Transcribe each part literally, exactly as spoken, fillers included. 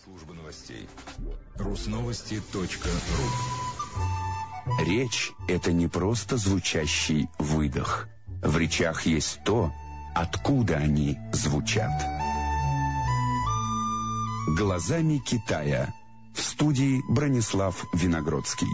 Служба новостей. Русновости точка ру. Речь – это не просто звучащий выдох. В речах есть то, откуда они звучат. Глазами Китая. В студии Бронислав Виногродский.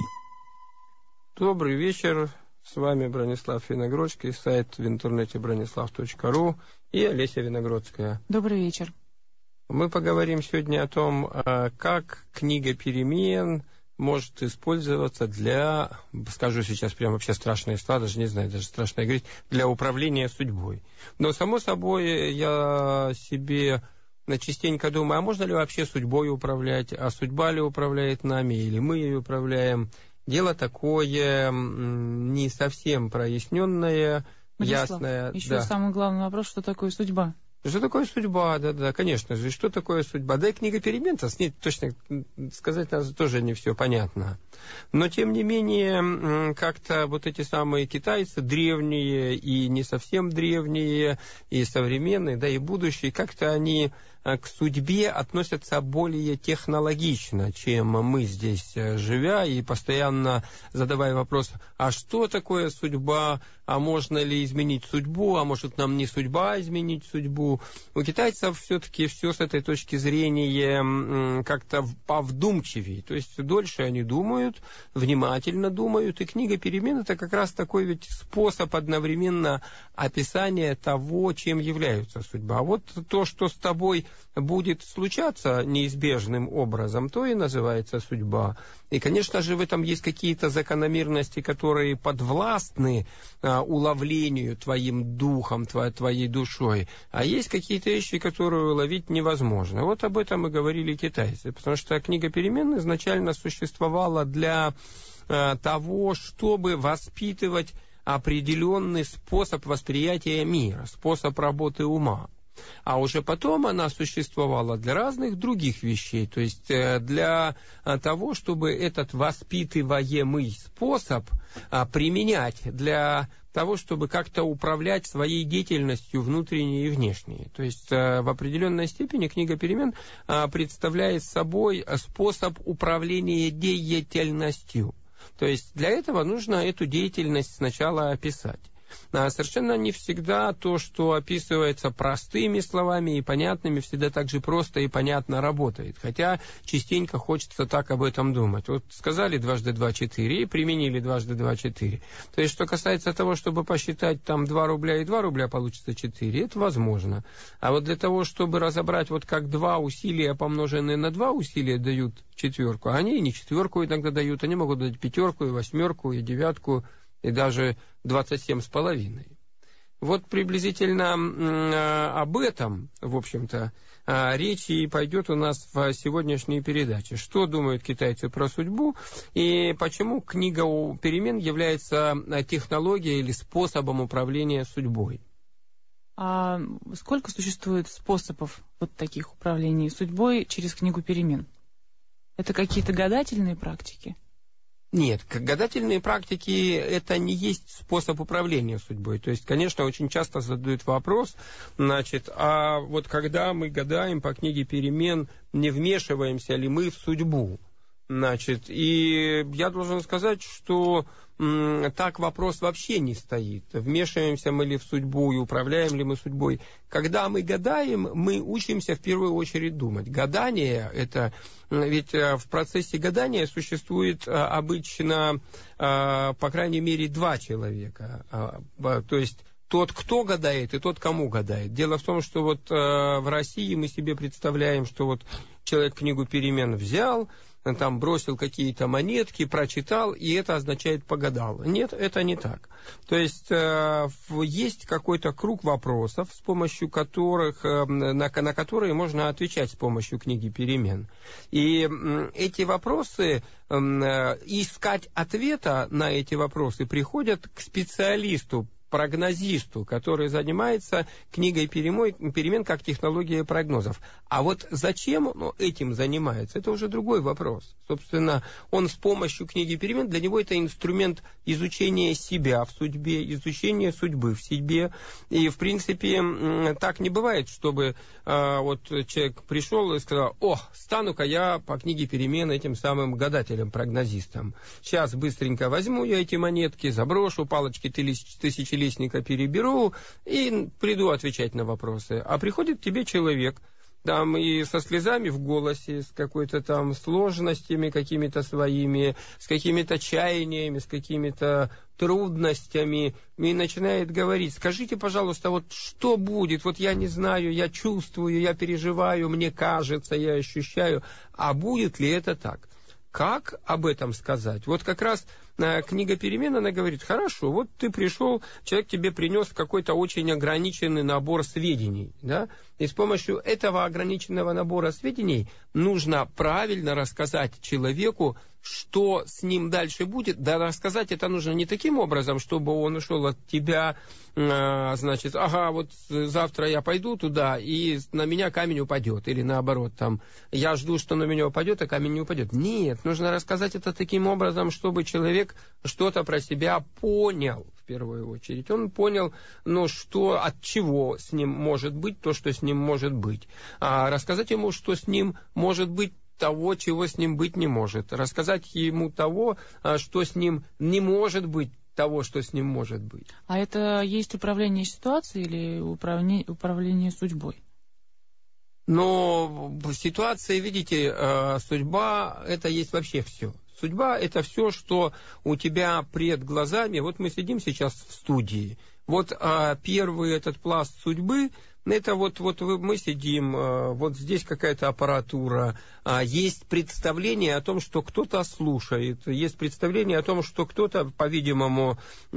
Добрый вечер. С вами Бронислав Виногродский, сайт в интернете бронислав точка ру и Олеся Виногродская. Добрый вечер. Мы поговорим сегодня о том, как книга перемен может использоваться для, скажу сейчас прямо вообще страшные слова, даже не знаю, даже страшно говорить, для управления судьбой. Но, само собой, я себе частенько думаю, а можно ли вообще судьбой управлять, а судьба ли управляет нами, или мы ее управляем? Дело такое не совсем проясненное, Бронислав, ясное. Еще да. самый главный вопрос, что такое судьба? Что такое судьба? Да-да, конечно же. Что такое судьба? Да и книга перемен, с ней точно сказать надо, тоже не все понятно. Но, тем не менее, как-то вот эти самые китайцы, древние и не совсем древние, и современные, да и будущие, как-то они к судьбе относятся более технологично, чем мы здесь, живя, и постоянно задавая вопрос, а что такое судьба, а можно ли изменить судьбу, а может нам не судьба изменить судьбу. У китайцев все-таки все с этой точки зрения как-то повдумчивее, то есть дольше они думают, внимательно думают, и книга перемен это как раз такой ведь способ одновременно описания того, чем является судьба. А вот то, что с тобой будет случаться неизбежным образом, то и называется судьба. И, конечно же, в этом есть какие-то закономерности, которые подвластны а, уловлению твоим духом, твоей, твоей душой, а есть какие-то вещи, которые уловить невозможно. Вот об этом и говорили китайцы, потому что книга перемен изначально существовала для а, того, чтобы воспитывать определенный способ восприятия мира, способ работы ума. А уже потом она существовала для разных других вещей, то есть для того, чтобы этот воспитываемый способ применять для того, чтобы как-то управлять своей деятельностью внутренней и внешней. То есть в определенной степени книга перемен представляет собой способ управления деятельностью. То есть для этого нужно эту деятельность сначала описать. Совершенно не всегда то, что описывается простыми словами и понятными, всегда так же просто и понятно работает. Хотя частенько хочется так об этом думать. Вот сказали дважды два четыре и применили дважды два четыре. То есть, что касается того, чтобы посчитать там два рубля и два рубля получится четыре, это возможно. А вот для того, чтобы разобрать, вот как два усилия, помноженные на два усилия, дают четверку, а они и не четверку иногда дают, они могут дать пятерку, и восьмерку, и девятку, и даже двадцать семь с половиной. Вот приблизительно э, об этом, в общем-то, э, речь и пойдет у нас в сегодняшней передаче. Что думают китайцы про судьбу и почему книга перемен является технологией или способом управления судьбой. А сколько существует способов вот таких управлений судьбой через книгу перемен? Это какие-то гадательные практики? Нет, гадательные практики – это не есть способ управления судьбой. То есть, конечно, очень часто задают вопрос, значит, а вот когда мы гадаем по книге перемен, не вмешиваемся ли мы в судьбу? Значит, и я должен сказать, что м, так вопрос вообще не стоит. Вмешиваемся мы ли в судьбу и управляем ли мы судьбой? Когда мы гадаем, мы учимся в первую очередь думать. Гадание – это… Ведь в процессе гадания существует обычно, по крайней мере, два человека. То есть тот, кто гадает, и тот, кому гадает. Дело в том, что вот в России мы себе представляем, что вот человек книгу перемен взял, там бросил какие-то монетки, прочитал, и это означает погадал. Нет, это не так. То есть э, есть какой-то круг вопросов, с помощью которых, э, на, на которые можно отвечать с помощью книги перемен. И э, эти вопросы, э, искать ответа на эти вопросы приходят к специалисту прогнозисту, который занимается книгой перемен как технологией прогнозов. А вот зачем он этим занимается, это уже другой вопрос. Собственно, он с помощью книги перемен, для него это инструмент изучения себя в судьбе, изучения судьбы в себе. И, в принципе, так не бывает, чтобы а, вот человек пришел и сказал: о, стану-ка я по книге перемен этим самым гадателем, прогнозистом. Сейчас быстренько возьму я эти монетки, заброшу, палочки тысячелетника переберу и приду отвечать на вопросы. А приходит к тебе человек, там и со слезами в голосе, с какой-то там сложностями какими-то своими, с какими-то чаяниями, с какими-то трудностями, и начинает говорить: скажите, пожалуйста, вот что будет, вот я не знаю, я чувствую, я переживаю, мне кажется, я ощущаю, а будет ли это так? Как об этом сказать? Вот как раз э, книга перемен, она говорит: хорошо, вот ты пришел, человек тебе принес какой-то очень ограниченный набор сведений, да? И с помощью этого ограниченного набора сведений нужно правильно рассказать человеку, что с ним дальше будет. Да, рассказать это нужно не таким образом, чтобы он ушел от тебя, э, значит, ага, вот завтра я пойду туда, и на меня камень упадет. Или наоборот, там, я жду, что на меня упадет, а камень не упадет. Нет, нужно рассказать это таким образом, чтобы человек что-то про себя понял, в первую очередь. Он понял, ну, что, от чего с ним может быть то, что с ним может быть. А рассказать ему, что с ним может быть того, чего с ним быть не может. Рассказать ему того, что с ним не может быть, того, что с ним может быть. А это есть управление ситуацией или управление, управление судьбой? Но в ситуации, видите, судьба — это есть вообще все. Судьба — это все, что у тебя пред глазами. Вот мы сидим сейчас в студии. Вот первый этот пласт судьбы — это вот, вот мы сидим, вот здесь какая-то аппаратура, есть представление о том, что кто-то слушает, есть представление о том, что кто-то, по-видимому,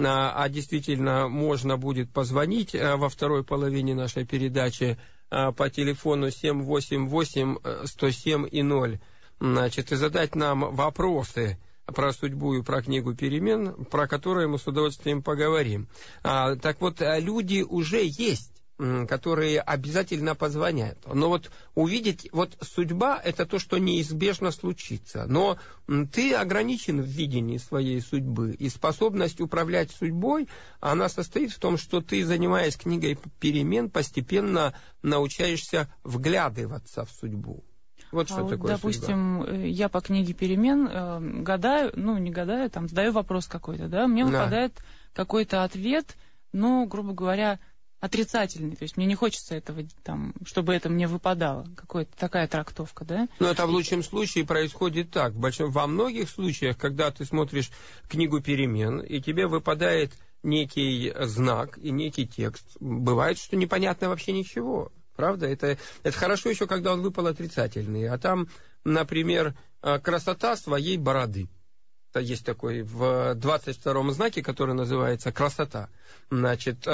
а действительно можно будет позвонить во второй половине нашей передачи по телефону семь восемь восемь сто семь и ноль, значит, и задать нам вопросы про судьбу и про книгу перемен, про которые мы с удовольствием поговорим. А, так вот, люди уже есть, которые обязательно позвонят. Но вот увидеть, вот судьба — это то, что неизбежно случится. Но ты ограничен в видении своей судьбы, и способность управлять судьбой, она состоит в том, что ты, занимаясь книгой перемен, постепенно научаешься вглядываться в судьбу. Вот что а такое вот, допустим, судьба. Я по книге перемен э, гадаю, ну, не гадаю, там, задаю вопрос какой-то, да, мне Да. выпадает какой-то ответ, ну, грубо говоря, отрицательный, то есть мне не хочется этого, там, чтобы это мне выпадало, какая-то такая трактовка, да? Но это в лучшем случае происходит так. В большом, во многих случаях, когда ты смотришь книгу перемен, и тебе выпадает некий знак и некий текст, бывает, что непонятно вообще ничего. Правда? Это, это хорошо еще, когда он выпал отрицательный. А там, например, красота своей бороды. Есть такой в двадцать втором знаке, который называется «красота». Значит,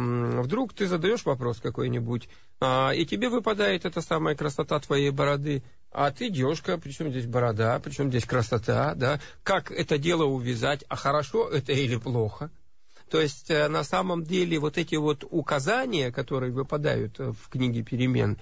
вдруг ты задаешь вопрос какой-нибудь, и тебе выпадает эта самая красота твоей бороды, а ты девушка, причем здесь борода, причем здесь красота, да? Как это дело увязать, а хорошо это или плохо? То есть, на самом деле, вот эти вот указания, которые выпадают в книге перемен,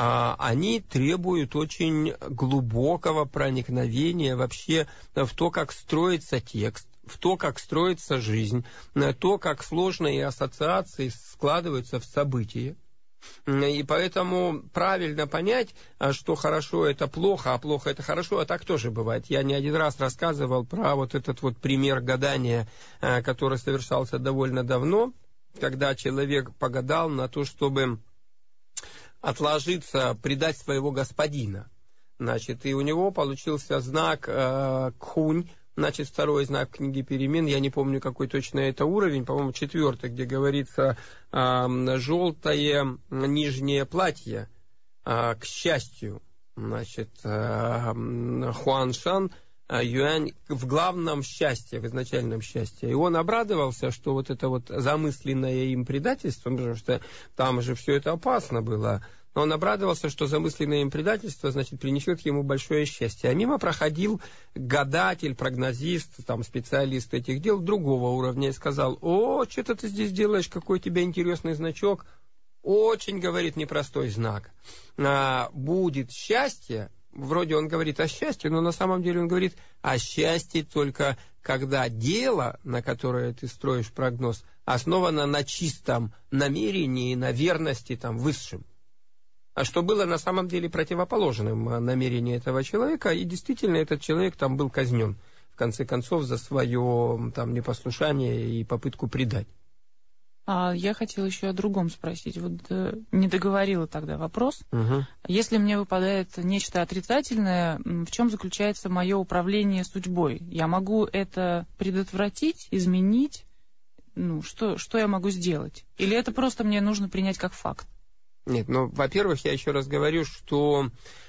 они требуют очень глубокого проникновения вообще в то, как строится текст, в то, как строится жизнь, то, как сложные ассоциации складываются в события. И поэтому правильно понять, что хорошо — это плохо, а плохо — это хорошо, а так тоже бывает. Я не один раз рассказывал про вот этот вот пример гадания, который совершался довольно давно, когда человек погадал на то, чтобы отложиться, предать своего господина. Значит, и у него получился знак э, Кхунь. Значит, второй знак книги перемен, я не помню, какой точно это уровень, по-моему, четвертый, где говорится э, желтое нижнее платье, э, к счастью, значит, э, Хуаншан, э, Юань в главном счастье, в изначальном счастье. И он обрадовался, что вот это вот замысленное им предательство, потому что там же все это опасно было, но он обрадовался, что замысленное им предательство, значит, принесет ему большое счастье. А мимо проходил гадатель, прогнозист, там, специалист этих дел другого уровня и сказал: «О, что-то ты здесь делаешь, какой у тебя интересный значок». Очень, говорит, непростой знак. А, будет счастье. Вроде он говорит о счастье, но на самом деле он говорит о счастье только когда дело, на которое ты строишь прогноз, основано на чистом намерении, на верности там, высшим. А что было на самом деле противоположным намерению этого человека, и действительно этот человек там был казнен, в конце концов, за свое там, непослушание и попытку предать. А я хотела еще о другом спросить. Вот э, не договорила тогда вопрос. Угу. Если мне выпадает нечто отрицательное, в чем заключается мое управление судьбой? Я могу это предотвратить, изменить? Ну, что, что я могу сделать? Или это просто мне нужно принять как факт? Нет, ну, во-первых, я еще раз говорю, что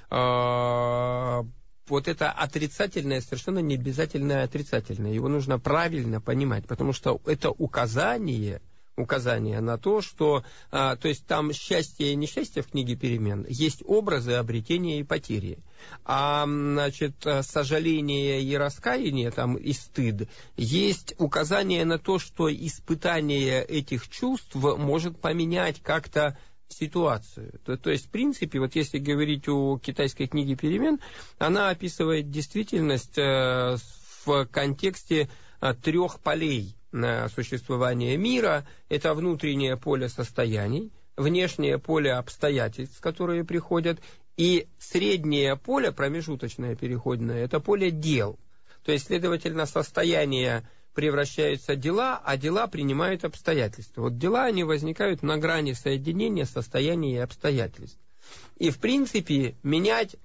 э, вот это отрицательное совершенно не обязательно отрицательное. Его нужно правильно понимать, потому что это указание... указание на то, что, а, то есть там счастье и несчастье в книге перемен, есть образы обретения и потери. А, значит, сожаление и раскаяние, там, и стыд, есть указание на то, что испытание этих чувств может поменять как-то ситуацию. То, то есть, в принципе, вот если говорить о китайской книге перемен, она описывает действительность э, в контексте э, трех полей на существование мира. Это внутреннее поле состояний, внешнее поле обстоятельств, которые приходят, и среднее поле, промежуточное, переходное, это поле дел. То есть, следовательно, состояние превращаются в дела, а дела принимают обстоятельства. Вот дела, они возникают на грани соединения состояния и обстоятельств. И, в принципе, менять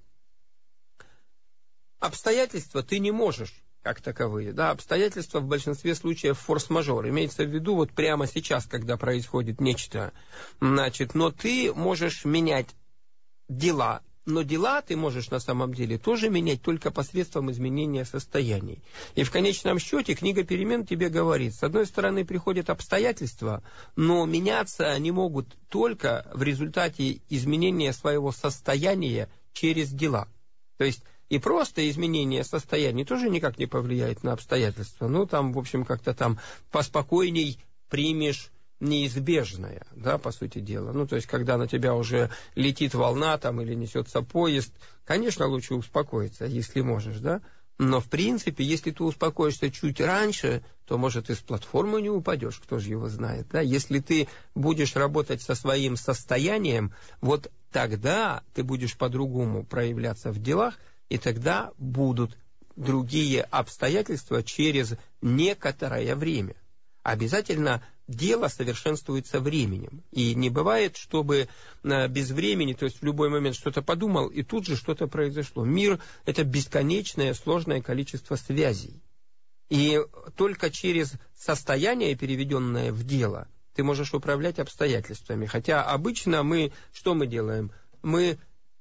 обстоятельства ты не можешь, как таковые. Да, обстоятельства в большинстве случаев форс-мажор. Имеется в виду вот прямо сейчас, когда происходит нечто. Значит, но ты можешь менять дела. Но дела ты можешь на самом деле тоже менять только посредством изменения состояний. И в конечном счете книга перемен тебе говорит, с одной стороны приходят обстоятельства, но меняться они могут только в результате изменения своего состояния через дела. То есть и просто изменение состояния тоже никак не повлияет на обстоятельства. Ну, там, в общем, как-то там поспокойней примешь неизбежное, да, по сути дела. Ну, то есть, когда на тебя уже летит волна там или несется поезд, конечно, лучше успокоиться, если можешь, да. Но, в принципе, если ты успокоишься чуть раньше, то, может, и с платформы не упадешь, кто же его знает, да. Если ты будешь работать со своим состоянием, вот тогда ты будешь по-другому проявляться в делах, и тогда будут другие обстоятельства через некоторое время. Обязательно дело совершенствуется временем. И не бывает, чтобы без времени, то есть в любой момент что-то подумал, и тут же что-то произошло. Мир – это бесконечное, сложное количество связей. И только через состояние, переведенное в дело, ты можешь управлять обстоятельствами. Хотя обычно мы, что мы делаем? Мы...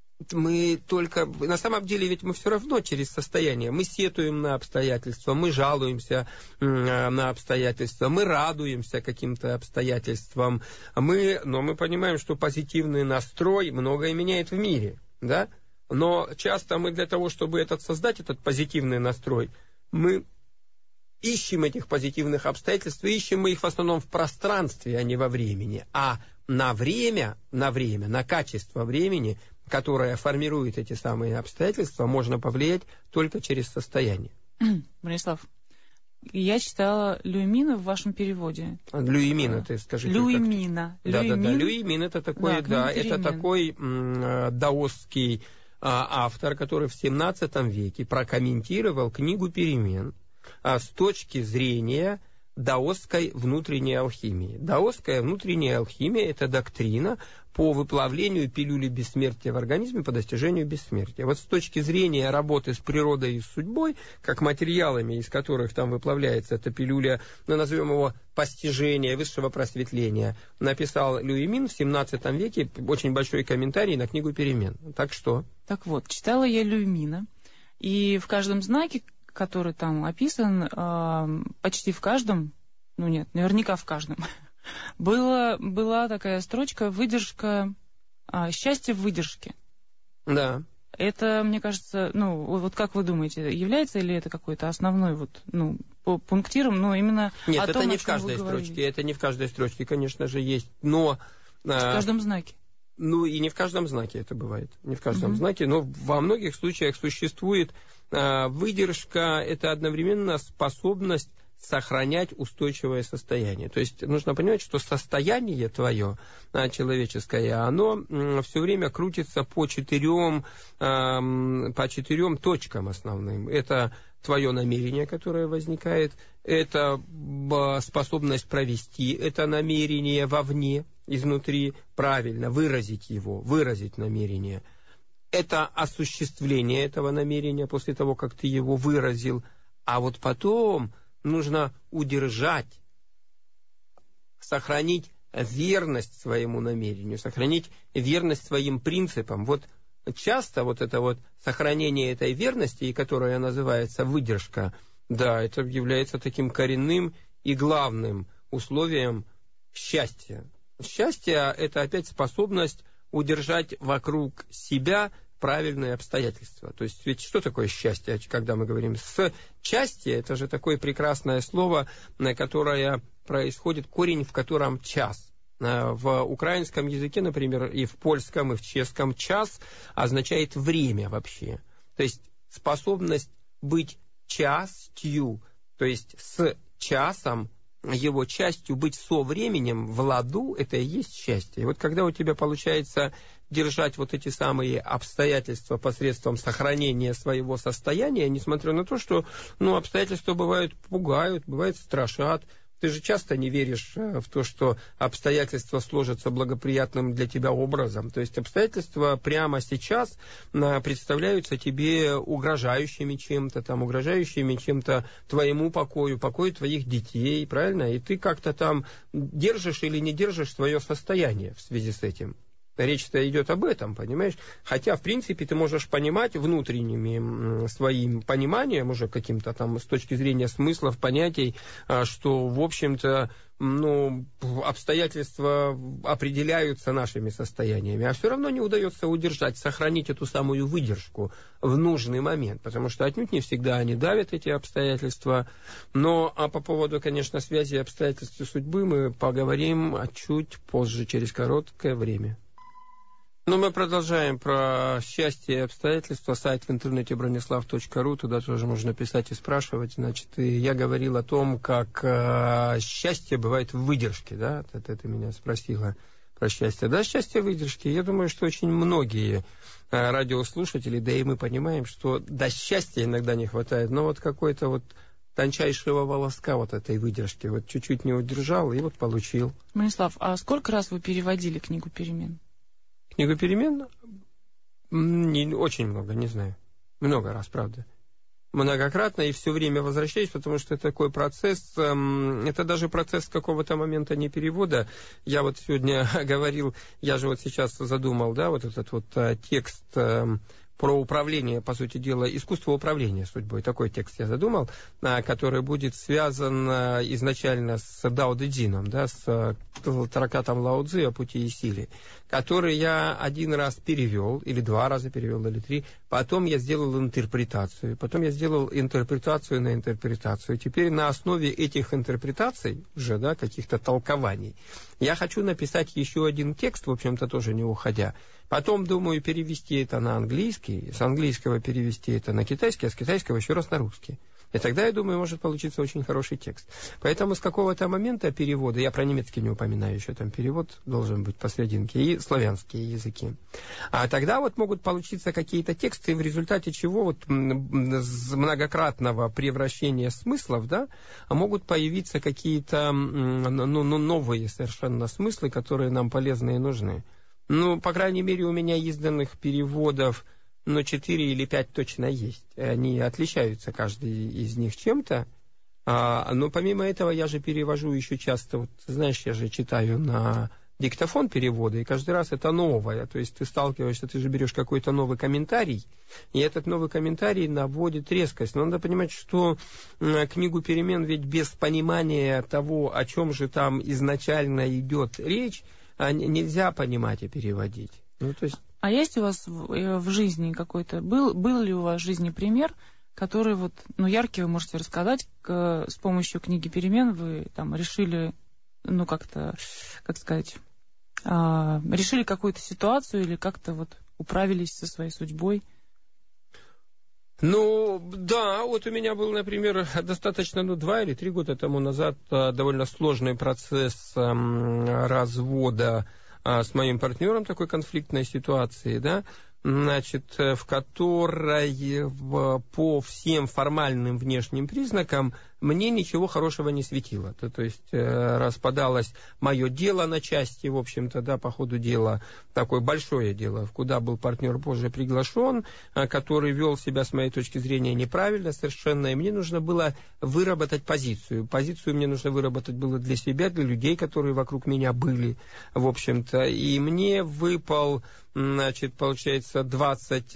Мы только, на самом деле, ведь мы все равно через состояние, мы сетуем на обстоятельства, мы жалуемся на обстоятельства, мы радуемся каким-то обстоятельствам, мы, но мы понимаем, что позитивный настрой многое меняет в мире, да? Но часто мы для того, чтобы этот создать, этот позитивный настрой, мы ищем этих позитивных обстоятельств, и ищем мы их в основном в пространстве, а не во времени, а на время, на время, на качество времени, которое формирует эти самые обстоятельства, можно повлиять только через состояние. Бронислав, я читала Люймина в вашем переводе. Люймина, ты скажи. Люймина. Да, да, да. Люймин это такой, да, да это такой м, даосский а, автор, который в семнадцатом веке прокомментировал книгу перемен а, с точки зрения даосской внутренней алхимии. Даосская внутренняя алхимия – это доктрина по выплавлению пилюли бессмертия в организме по достижению бессмертия. Вот с точки зрения работы с природой и с судьбой, как материалами, из которых там выплавляется эта пилюля, ну, назовем его постижение высшего просветления, написал Люймин в семнадцатом веке очень большой комментарий на книгу перемен. Так что? Так вот, читала я Люймина, и в каждом знаке, который там описан, почти в каждом, ну нет, наверняка в каждом, была, была такая строчка «выдержка А, счастье в выдержке. Да. Это, мне кажется, ну, вот как вы думаете, является ли это какой-то основной вот, ну, пунктиром, но именно Нет, о это том, не о в чем каждой вы говорили. строчке, это не в каждой строчке, конечно же, есть, но... В каждом знаке. Ну, и не в каждом знаке это бывает, не в каждом Мгм. знаке, но во многих случаях существует а, выдержка, это одновременно способность сохранять устойчивое состояние. То есть нужно понимать, что состояние твое а, человеческое, оно все время крутится по четырем, а, по четырем точкам основным. Это твое намерение, которое возникает, это способность провести это намерение вовне, изнутри, правильно, выразить его, выразить намерение. Это осуществление этого намерения после того, как ты его выразил, а вот потом нужно удержать, сохранить верность своему намерению, сохранить верность своим принципам. Вот часто вот это вот сохранение этой верности, и которая называется выдержка, да, это является таким коренным и главным условием счастья. Счастье – это опять способность удержать вокруг себя правильные обстоятельства. То есть ведь что такое счастье, когда мы говорим с счастье, это же такое прекрасное слово, которое происходит, корень в котором час. В украинском языке, например, и в польском, и в чешском час означает время вообще. То есть способность быть частью, то есть с часом, его частью, быть со временем в ладу, это и есть счастье. И вот когда у тебя получается держать вот эти самые обстоятельства посредством сохранения своего состояния, несмотря на то, что ну, обстоятельства бывают пугают, бывают страшат. Ты же часто не веришь в то, что обстоятельства сложатся благоприятным для тебя образом. То есть обстоятельства прямо сейчас представляются тебе угрожающими чем-то, там, угрожающими чем-то твоему покою, покою твоих детей, правильно? И ты как-то там держишь или не держишь свое состояние в связи с этим. Речь-то идет об этом, понимаешь? Хотя, в принципе, ты можешь понимать внутренними своим пониманием, уже каким-то там с точки зрения смыслов, понятий, что, в общем-то, ну, обстоятельства определяются нашими состояниями, а все равно не удается удержать, сохранить эту самую выдержку в нужный момент, потому что отнюдь не всегда они давят, эти обстоятельства. Но а по поводу, конечно, связи обстоятельств и судьбы мы поговорим чуть позже, через короткое время. Ну, мы продолжаем про счастье и обстоятельства. Сайт в интернете бронислав точка ру, туда тоже можно писать и спрашивать. Значит, и я говорил о том, как э, счастье бывает в выдержке, да? Это ты меня спросила про счастье. Да, счастье в выдержке. Я думаю, что очень многие э, радиослушатели, да и мы понимаем, что до счастья иногда не хватает, но вот какой-то вот тончайшего волоска вот этой выдержки. Вот чуть-чуть не удержал и вот получил. Бронислав, а сколько раз вы переводили книгу «Перемен»? Книгу «Перемен»? Не, очень много, не знаю. Много раз, правда. Многократно и все время возвращаюсь, потому что это такой процесс, эм, это даже процесс с какого-то момента не перевода. Я вот сегодня говорил, я же вот сейчас задумал, да, вот этот вот э, текст э, про управление, по сути дела, искусство управления судьбой. Такой текст я задумал, э, который будет связан э, изначально с Дао Дэ Цзином, да, с э, трактатом Лао Цзы о пути и силе, который я один раз перевел, или два раза перевел, или три. Потом я сделал интерпретацию. Потом я сделал интерпретацию на интерпретацию. Теперь на основе этих интерпретаций, уже, да, каких-то толкований, я хочу написать еще один текст, в общем-то, тоже не уходя. Потом, думаю, перевести это на английский, с английского перевести это на китайский, а с китайского еще раз на русский. И тогда, я думаю, может получиться очень хороший текст. Поэтому с какого-то момента перевода, я про немецкий не упоминаю еще, там перевод должен быть посрединке, и славянские языки. А тогда вот могут получиться какие-то тексты, в результате чего вот с многократного превращения смыслов, да, могут появиться какие-то ну, ну, новые совершенно смыслы, которые нам полезны и нужны. Ну, по крайней мере, у меня изданных переводов, но четыре или пять точно есть. Они отличаются, каждый из них чем-то. А, но помимо этого я же перевожу еще часто, вот, знаешь, я же читаю на диктофон перевода, и каждый раз это новое. То есть ты сталкиваешься, ты же берешь какой-то новый комментарий, и этот новый комментарий наводит резкость. Но надо понимать, что книгу «Перемен» ведь без понимания того, о чем же там изначально идет речь, нельзя понимать и переводить. Ну, то есть... А есть у вас в, в жизни какой-то, был, был ли у вас в жизни пример, который вот, ну, яркий вы можете рассказать, к, с помощью книги «Перемен» вы там решили, ну, как-то, как сказать, а, решили какую-то ситуацию или как-то вот управились со своей судьбой? Ну, да, вот у меня был, например, достаточно, ну, два или три года тому назад довольно сложный процесс развода с моим партнером, такой конфликтной ситуации, да, значит, в которой в, по всем формальным внешним признакам мне ничего хорошего не светило. То, то есть э, распадалось мое дело на части, в общем-то, да, по ходу дела, такое большое дело, куда был партнер позже приглашен, э, который вел себя, с моей точки зрения, неправильно совершенно, и мне нужно было выработать позицию. Позицию мне нужно выработать было для себя, для людей, которые вокруг меня были, в общем-то, и мне выпал, значит, получается, двадцать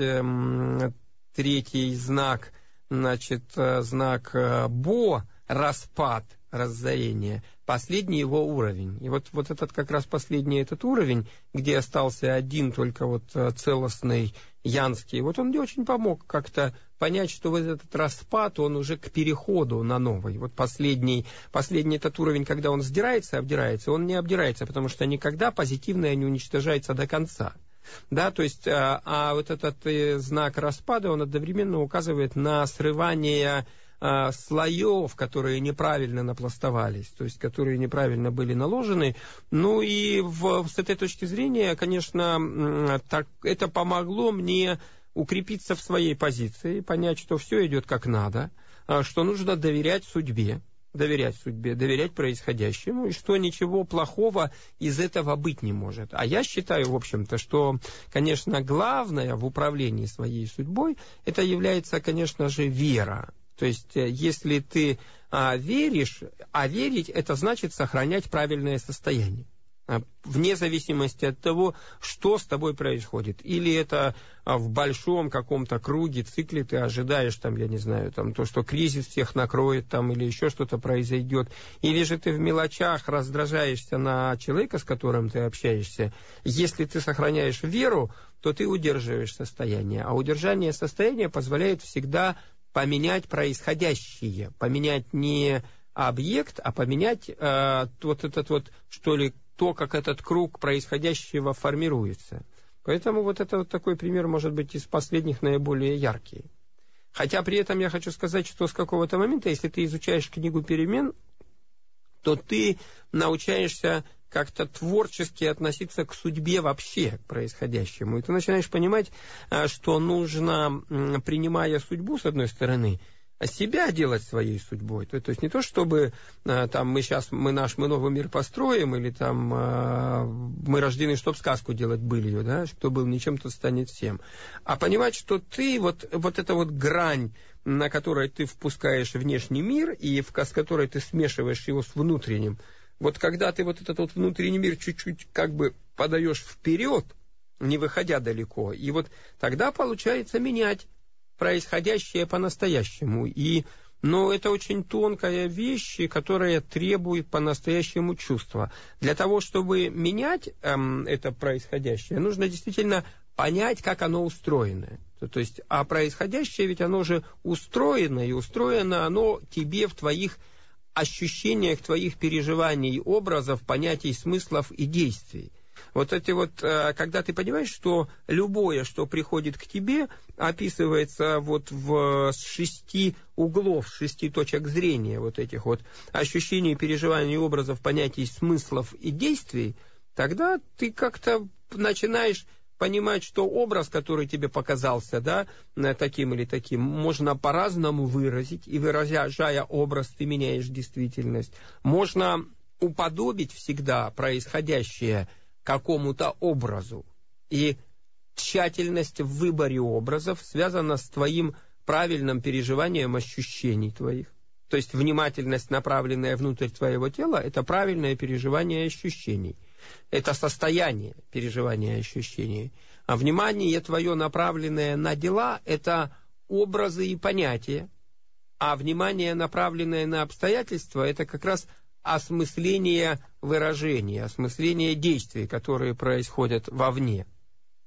третий знак, значит, знак Бо, распад, разорение, последний его уровень. И вот, вот этот как раз последний этот уровень, где остался один только вот целостный янский, вот он мне очень помог как-то понять, что вот этот распад, он уже к переходу на новый. Вот последний, последний этот уровень, когда он сдирается, обдирается, он не обдирается, потому что никогда позитивное не уничтожается до конца. Да, то есть, а, а вот этот э, знак распада, он одновременно указывает на срывание а, слоев, которые неправильно напластовались, то есть, которые неправильно были наложены. Ну и в, с этой точки зрения, конечно, так, это помогло мне укрепиться в своей позиции, понять, что все идет как надо, а, что нужно доверять судьбе. доверять судьбе, доверять происходящему, и что ничего плохого из этого быть не может. А я считаю, в общем-то, что, конечно, главное в управлении своей судьбой, это является, конечно же, вера. То есть, если ты а, веришь, а верить, это значит сохранять правильное состояние. Вне зависимости от того, что с тобой происходит. Или это в большом каком-то круге, цикле ты ожидаешь, там, я не знаю, там, то, что кризис всех накроет, там, или еще что-то произойдет. Или же ты в мелочах раздражаешься на человека, с которым ты общаешься. Если ты сохраняешь веру, то ты удерживаешь состояние. А удержание состояния позволяет всегда поменять происходящее. Поменять не объект, а поменять э, вот этот вот, что ли, то, как этот круг происходящего формируется. Поэтому вот это вот такой пример может быть из последних наиболее яркий. Хотя при этом я хочу сказать, что с какого-то момента, если ты изучаешь книгу «Перемен», то ты научаешься как-то творчески относиться к судьбе вообще, к происходящему. И ты начинаешь понимать, что нужно, принимая судьбу, с одной стороны, себя делать своей судьбой. То, то есть не то, чтобы а, там мы сейчас мы наш мы новый мир построим, или там а, мы рождены, чтобы сказку делать былью, да, кто был ничем, тот станет всем. А понимать, что ты вот, вот эта вот грань, на которой ты впускаешь внешний мир, и в, с которой ты смешиваешь его с внутренним, вот когда ты вот этот вот внутренний мир чуть-чуть как бы подаешь вперед, не выходя далеко, и вот тогда получается менять происходящее по-настоящему. И, но это очень тонкая вещь, которая требует по-настоящему чувства. Для того, чтобы менять эм, это происходящее, нужно действительно понять, как оно устроено. То, то есть, а происходящее ведь оно же устроено, и устроено оно тебе в твоих ощущениях, твоих переживаний, образов, понятий, смыслов и действий. Вот эти вот, когда ты понимаешь, что любое, что приходит к тебе, описывается вот в, с шести углов, с шести точек зрения вот этих вот ощущений, переживаний, образов, понятий, смыслов и действий, тогда ты как-то начинаешь понимать, что образ, который тебе показался, да, таким или таким, можно по-разному выразить, и выражая образ, ты меняешь действительность. Можно уподобить всегда происходящее какому-то образу. И тщательность в выборе образов связана с твоим правильным переживанием ощущений твоих. То есть внимательность, направленная внутрь твоего тела, это правильное переживание ощущений. Это состояние переживания ощущений. А внимание твое, направленное на дела, это образы и понятия. А внимание, направленное на обстоятельства, это как раз осмысление выражения, осмысление действий, которые происходят вовне.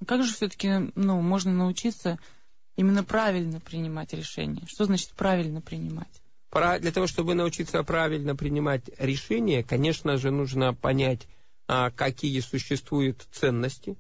Как же все-таки, ну, можно научиться именно правильно принимать решения? Что значит правильно принимать? Для того, чтобы научиться правильно принимать решения, конечно же, нужно понять, какие существуют ценности,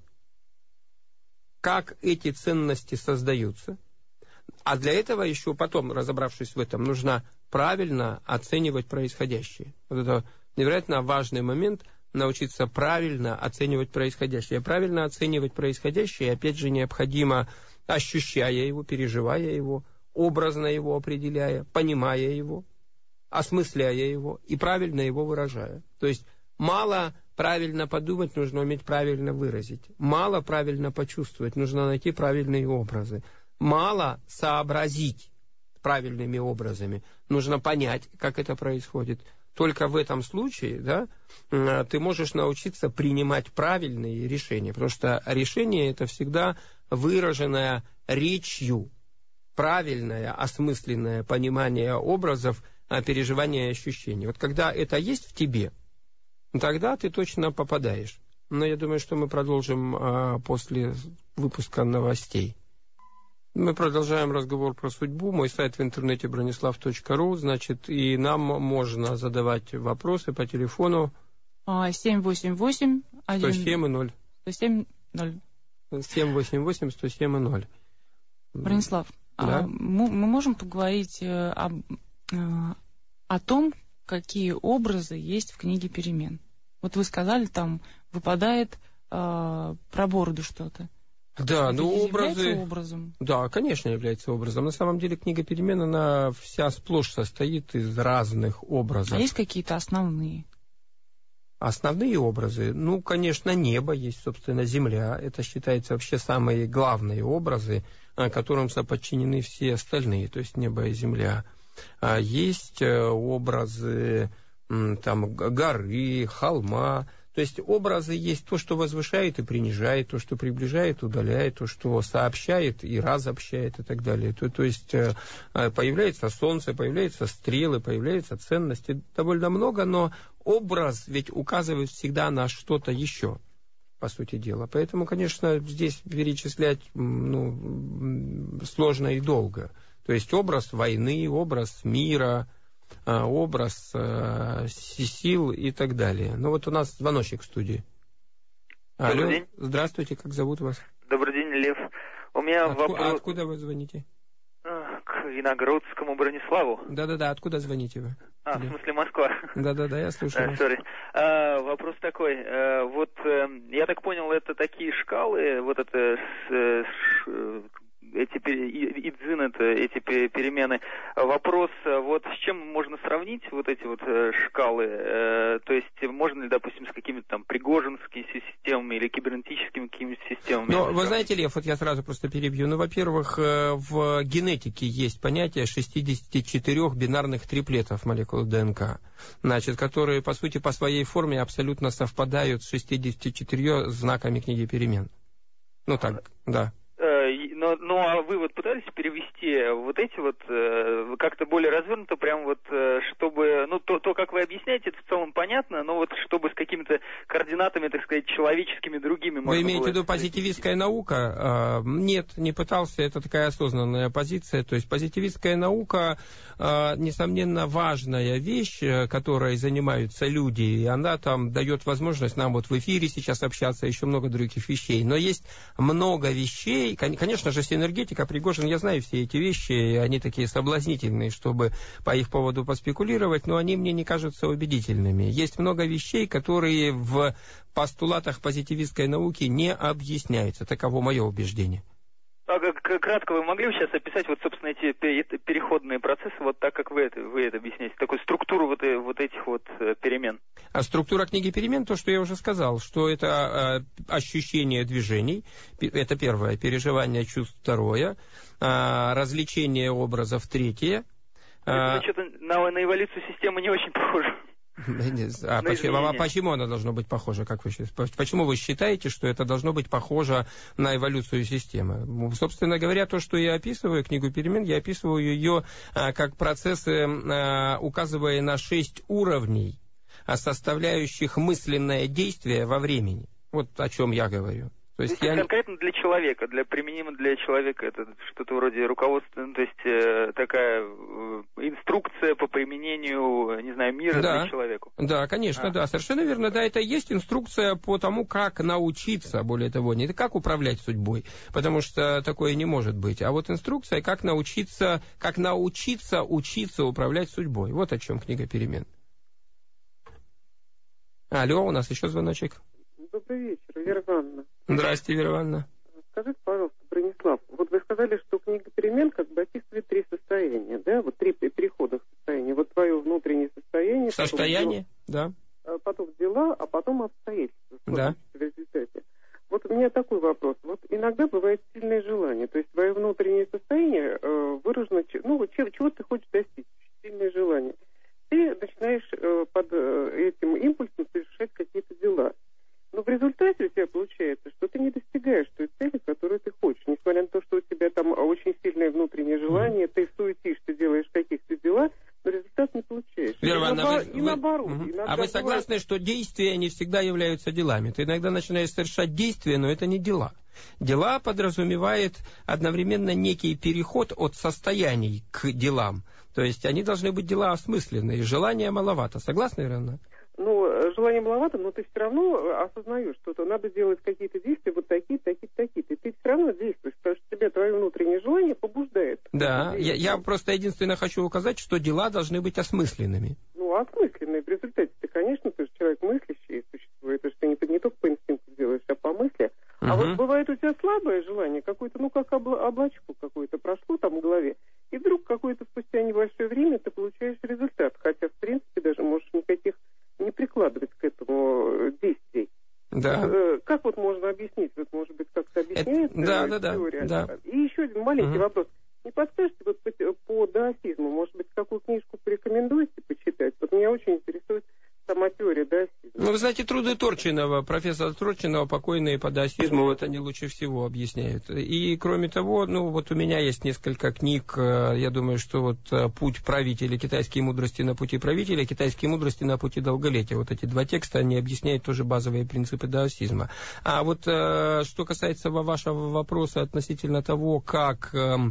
как эти ценности создаются. А для этого еще потом, разобравшись в этом, нужно правильно оценивать происходящее. Вот это невероятно важный момент – научиться правильно оценивать происходящее. Правильно оценивать происходящее, опять же, необходимо, ощущая его, переживая его, образно его определяя, понимая его, осмысляя его и правильно его выражая. То есть мало правильно подумать, нужно уметь правильно выразить. Мало правильно почувствовать, нужно найти правильные образы. Мало сообразить правильными образами, нужно понять, как это происходит. Только в этом случае, да, ты можешь научиться принимать правильные решения, потому что решение – это всегда выраженное речью, правильное, осмысленное понимание образов, переживания и ощущений. Вот когда это есть в тебе, тогда ты точно попадаешь. Но я думаю, что мы продолжим а, после выпуска новостей. Мы продолжаем разговор про судьбу. Мой сайт в интернете бронислав точка ру. Значит, и нам можно задавать вопросы по телефону семь восемь восемь сто семь ноль. сто семь ноль. семь восемь восемь сто семь ноль. Бронислав, да? а мы, мы можем поговорить об, о том, какие образы есть в книге «Перемен». Вот вы сказали, там выпадает э, про бороду что-то. Да, это ну является образы... образом? Да, конечно, является образом. На самом деле книга «Перемен», она вся сплошь состоит из разных образов. А есть какие-то основные? Основные образы? Ну, конечно, небо, есть, собственно, земля. Это считается вообще самые главные образы, которым подчинены все остальные, то есть небо и земля. Есть образы там, горы, холма. То есть образы есть то, что возвышает и принижает, то, что приближает, удаляет, то, что сообщает и разобщает и так далее. То, то есть появляется солнце, появляются стрелы, появляются ценности. Довольно много, но образ ведь указывает всегда на что-то еще, по сути дела. Поэтому, конечно, здесь перечислять ну, сложно и долго. То есть образ войны, образ мира, образ э, сил и так далее. Ну вот у нас звоночек в студии. Добрый Алло, день. Здравствуйте, как зовут вас? Добрый день, Лев. У меня Отку- вопрос... А откуда вы звоните? К Виноградскому Брониславу. Да-да-да, откуда звоните вы? А, в смысле Москва. Да-да-да, я слушаю вас. Сори. А, вопрос такой. А, вот, я так понял, это такие шкалы, вот это... Ш, эти идзин, это эти перемены. Вопрос, вот с чем можно сравнить вот эти вот шкалы? То есть можно ли, допустим, с какими-то там пригожинскими системами или кибернетическими какими-то системами? Ну, вы знаете, Лев, вот я сразу просто перебью. Ну, во-первых, в генетике есть понятие шестидесяти четырёх бинарных триплетов молекул ДНК, значит, которые, по сути, по своей форме абсолютно совпадают с шестьюдесятью четырьмя знаками книги перемен. Ну, так, да. Но, ну, а вы вот пытались перевести вот эти вот э, как-то более развернуто, прям вот, э, чтобы, ну, то, то, как вы объясняете, это в целом понятно, но вот чтобы с какими-то координатами, так сказать, человеческими другими... Вы имеете в виду позитивистская наука? Нет, не пытался, это такая осознанная позиция. То есть позитивистская наука, несомненно, важная вещь, которой занимаются люди, и она там дает возможность нам вот в эфире сейчас общаться, еще много других вещей. Но есть много вещей, конечно же, синергетика, Пригожин, я знаю все эти вещи, они такие соблазнительные, чтобы по их поводу поспекулировать, но они мне не кажутся убедительными. Есть много вещей, которые в постулатах позитивистской науки не объясняются. Таково мое убеждение. А как кратко вы могли бы сейчас описать вот, собственно, эти переходные процессы, вот так, как вы это, вы это объясняете, такую структуру вот, вот этих вот перемен? А структура книги перемен, то, что я уже сказал, что это ощущение движений, это первое, переживание чувств второе, развлечение образов третье. Это что-то на, на эволюцию системы не очень похоже. А почему, а почему оно должно быть похоже, как вы считаете? Почему вы считаете, что это должно быть похоже на эволюцию системы? Собственно говоря, то, что я описываю, книгу перемен, я описываю ее а, как процессы, а, указывая на шесть уровней, а, составляющих мысленное действие во времени. Вот о чем я говорю. То есть ну, я... Конкретно для человека, для применимо для человека, это что-то вроде руководства, ну, то есть э, такая э, инструкция по применению, не знаю, мира да. для человека. Да, конечно, а. да, совершенно верно. Да, это и есть инструкция по тому, как научиться, более того, не как управлять судьбой, потому что такое не может быть, а вот инструкция, как научиться, как научиться учиться управлять судьбой. Вот о чем книга «Перемен». Алло, у нас еще звоночек. Добрый вечер, Вера Ивановна. Здравствуйте, Вера Ивановна. Скажите, пожалуйста, Бронислав, вот вы сказали, что книга «Перемен» как бы описывает три состояния, да, вот три переходных состояния. Вот твое внутреннее состояние. Состояние, потом да. Потом дела, а потом обстоятельства. Да. В результате. Вот у меня такой вопрос. Вот иногда бывает сильное желание, то есть твое внутреннее состояние э, выражено, ну, вот чего, чего ты хочешь достичь, сильное желание. Ты начинаешь э, под э, этим импульсом совершать какие-то дела. Но в результате у тебя получается, что ты не достигаешь той цели, которую ты хочешь. Несмотря на то, что у тебя там очень сильное внутреннее желание, ты суетишься, делаешь каких-то дела, но результат не получаешь. Вера Ивановна, и, вы, наоборот, и наоборот. Угу. Иногда А вы согласны, бывает... что действия не всегда являются делами? Ты иногда начинаешь совершать действия, но это не дела. Дела подразумевает одновременно некий переход от состояний к делам. То есть они должны быть дела осмысленные, желания маловато. Согласны, Вера Ивановна? Ну, желания маловато, но ты все равно осознаешь, что надо делать какие-то действия вот такие, такие, такие. И ты все равно действуешь, потому что тебя твое внутреннее желание побуждает. Да, я, я просто единственное хочу указать, что дела должны быть осмысленными. Ну, осмысленные. В результате ты, конечно, ты же человек мыслящий существует, потому что ты не, не только по инстинкту делаешь, а по мысли. А угу. вот бывает у тебя слабое желание, какое-то, ну, как обла- облачко какое-то прошло там в голове, и вдруг какое-то спустя небольшое время ты получаешь результат, хотя, в принципе, даже можешь никаких не прикладывать к этому действий. Да. Вот, как вот можно объяснить? Вот, может быть, как-то объясняется да, да, теория? Да, да. И еще один маленький угу. вопрос. Не подскажете вот по, по даосизму, может быть, какую книжку порекомендуете почитать? Вот меня очень интересует сама теория даосизма. Ну, вы знаете, труды Торчинова, профессора Торчинова, покойные по даосизму, вот они лучше всего объясняют. И, кроме того, ну, вот у меня есть несколько книг, я думаю, что вот «Путь правителя», «Китайские мудрости на пути правителя», «Китайские мудрости на пути долголетия». Вот эти два текста, они объясняют тоже базовые принципы даосизма. А вот что касается вашего вопроса относительно того, как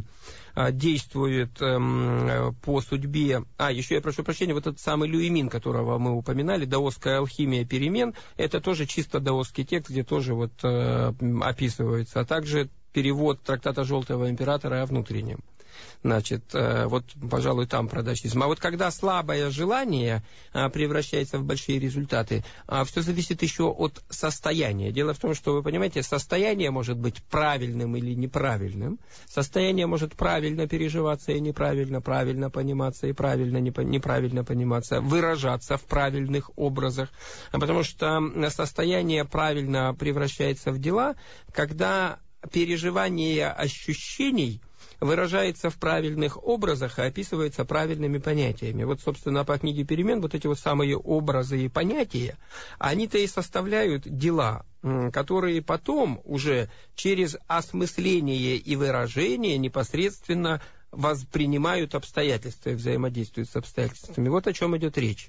действует эм, по судьбе... А, еще я прошу прощения, вот этот самый Люй Мин, которого мы упоминали, «Даосская алхимия перемен», это тоже чисто даосский текст, где тоже вот э, описывается, а также перевод трактата «Желтого императора» о внутреннем. Значит, вот, пожалуй, там про даосизм. А вот когда слабое желание превращается в большие результаты, все зависит еще от состояния. Дело в том, что, вы понимаете, состояние может быть правильным или неправильным. Состояние может правильно переживаться и неправильно, правильно пониматься и правильно неправильно пониматься, выражаться в правильных образах. Потому что состояние правильно превращается в дела, когда переживание ощущений выражается в правильных образах и описывается правильными понятиями. Вот, собственно, по книге «Перемен» вот эти вот самые образы и понятия, они-то и составляют дела, которые потом уже через осмысление и выражение непосредственно воспринимают обстоятельства и взаимодействуют с обстоятельствами. Вот о чем идет речь.